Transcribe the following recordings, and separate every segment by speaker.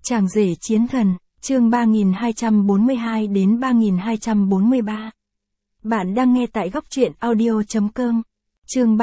Speaker 1: Chàng rể chiến thần, chương 3242 đến 3243. Bạn đang nghe tại góc truyện audio.com. Chương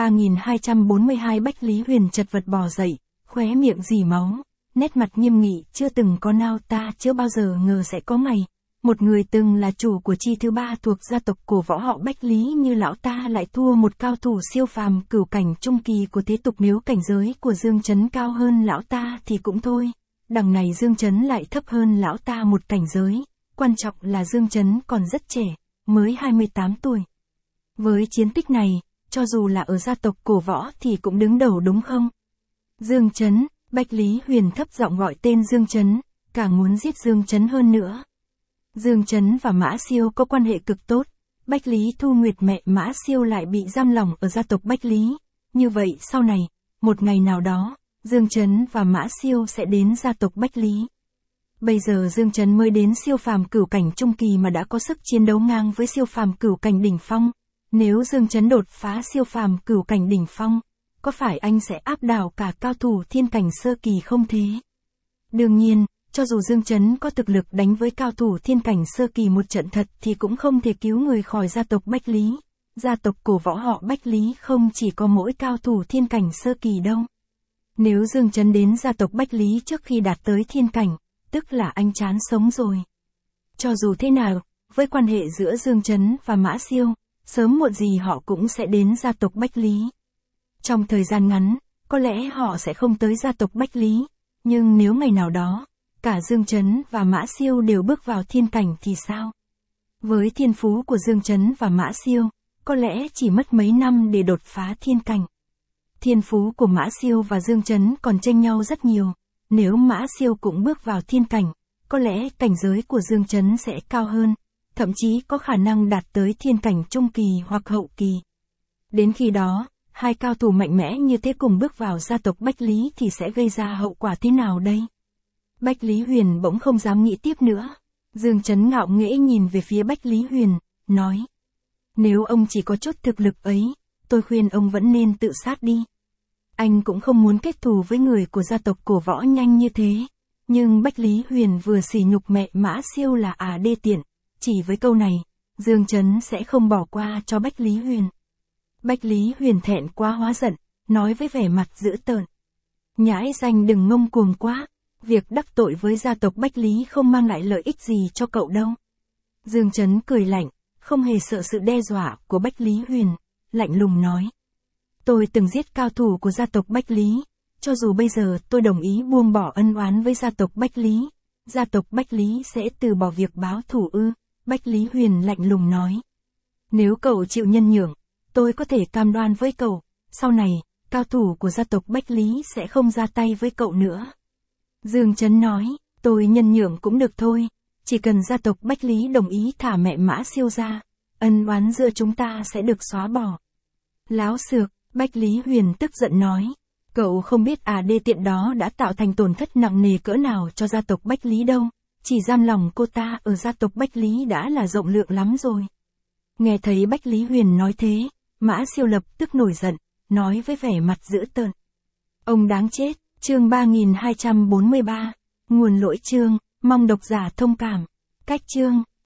Speaker 1: 3242 Bách Lý Huyền chật vật bò dậy, khóe miệng rỉ máu, nét mặt nghiêm nghị, chưa từng có nào ta chưa bao giờ ngờ sẽ có ngày. Một người từng là chủ của chi thứ ba thuộc gia tộc cổ võ họ Bách Lý như lão ta lại thua một cao thủ siêu phàm cửu cảnh trung kỳ của thế tục, nếu cảnh giới của Dương Chấn cao hơn lão ta thì cũng thôi. Đằng này Dương Chấn lại thấp hơn lão ta một cảnh giới, quan trọng là Dương Chấn còn rất trẻ, mới 28 tuổi. Với chiến tích này, cho dù là ở gia tộc cổ võ thì cũng đứng đầu đúng không? Dương Chấn, Bách Lý Huyền thấp giọng gọi tên Dương Chấn, càng muốn giết Dương Chấn hơn nữa. Dương Chấn và Mã Siêu có quan hệ cực tốt, Bách Lý Thu Nguyệt mẹ Mã Siêu lại bị giam lỏng ở gia tộc Bách Lý. Như vậy sau này, một ngày nào đó, Dương Chấn và Mã Siêu sẽ đến gia tộc Bách Lý. Bây giờ Dương Chấn mới đến siêu phàm cửu cảnh trung kỳ mà đã có sức chiến đấu ngang với siêu phàm cửu cảnh đỉnh phong. Nếu Dương Chấn đột phá siêu phàm cửu cảnh đỉnh phong, có phải anh sẽ áp đảo cả cao thủ thiên cảnh sơ kỳ không thế? Đương nhiên, cho dù Dương Chấn có thực lực đánh với cao thủ thiên cảnh sơ kỳ một trận thật thì cũng không thể cứu người khỏi gia tộc Bách Lý. Gia tộc cổ võ họ Bách Lý không chỉ có mỗi cao thủ thiên cảnh sơ kỳ đâu. Nếu Dương Chấn đến gia tộc Bách Lý trước khi đạt tới thiên cảnh, tức là anh chán sống rồi. Cho dù thế nào, với quan hệ giữa Dương Chấn và Mã Siêu, sớm muộn gì họ cũng sẽ đến gia tộc Bách Lý. Trong thời gian ngắn, có lẽ họ sẽ không tới gia tộc Bách Lý, nhưng nếu ngày nào đó, cả Dương Chấn và Mã Siêu đều bước vào thiên cảnh thì sao? Với thiên phú của Dương Chấn và Mã Siêu, có lẽ chỉ mất mấy năm để đột phá thiên cảnh. Thiên phú của Mã Siêu và Dương Chấn còn chênh nhau rất nhiều, nếu Mã Siêu cũng bước vào thiên cảnh, có lẽ cảnh giới của Dương Chấn sẽ cao hơn, thậm chí có khả năng đạt tới thiên cảnh trung kỳ hoặc hậu kỳ. Đến khi đó, hai cao thủ mạnh mẽ như thế cùng bước vào gia tộc Bách Lý thì sẽ gây ra hậu quả thế nào đây? Bách Lý Huyền bỗng không dám nghĩ tiếp nữa. Dương Chấn ngạo nghễ nhìn về phía Bách Lý Huyền, nói: Nếu ông chỉ có chút thực lực ấy, tôi khuyên ông vẫn nên tự sát đi. Anh cũng không muốn kết thù với người của gia tộc cổ võ nhanh như thế. Nhưng Bách Lý Huyền vừa sỉ nhục mẹ Mã Siêu là đê tiện. Chỉ với câu này, Dương Chấn sẽ không bỏ qua cho Bách Lý Huyền. Bách Lý Huyền thẹn quá hóa giận, nói với vẻ mặt dữ tợn: Nhãi danh đừng ngông cuồng quá. Việc đắc tội với gia tộc Bách Lý không mang lại lợi ích gì cho cậu đâu. Dương Chấn cười lạnh, không hề sợ sự đe dọa của Bách Lý Huyền, lạnh lùng nói: Tôi từng giết cao thủ của gia tộc Bách Lý, cho dù bây giờ tôi đồng ý buông bỏ ân oán với gia tộc Bách Lý, gia tộc Bách Lý sẽ từ bỏ việc báo thù ư? Bách Lý Huyền lạnh lùng nói: Nếu cậu chịu nhân nhượng, tôi có thể cam đoan với cậu, sau này, cao thủ của gia tộc Bách Lý sẽ không ra tay với cậu nữa. Dương Chấn nói: Tôi nhân nhượng cũng được thôi, chỉ cần gia tộc Bách Lý đồng ý thả mẹ Mã Siêu ra, ân oán giữa chúng ta sẽ được xóa bỏ. Láo xược, Bách Lý Huyền tức giận nói: Cậu không biết đê tiện đó đã tạo thành tổn thất nặng nề cỡ nào cho gia tộc Bách Lý đâu, chỉ giam lòng cô ta ở gia tộc Bách Lý đã là rộng lượng lắm rồi. Nghe thấy Bách Lý Huyền nói thế, Mã Siêu lập tức nổi giận, nói với vẻ mặt dữ tợn: Ông đáng chết. Chương 3243, nguồn lỗi chương, mong độc giả thông cảm. Cách chương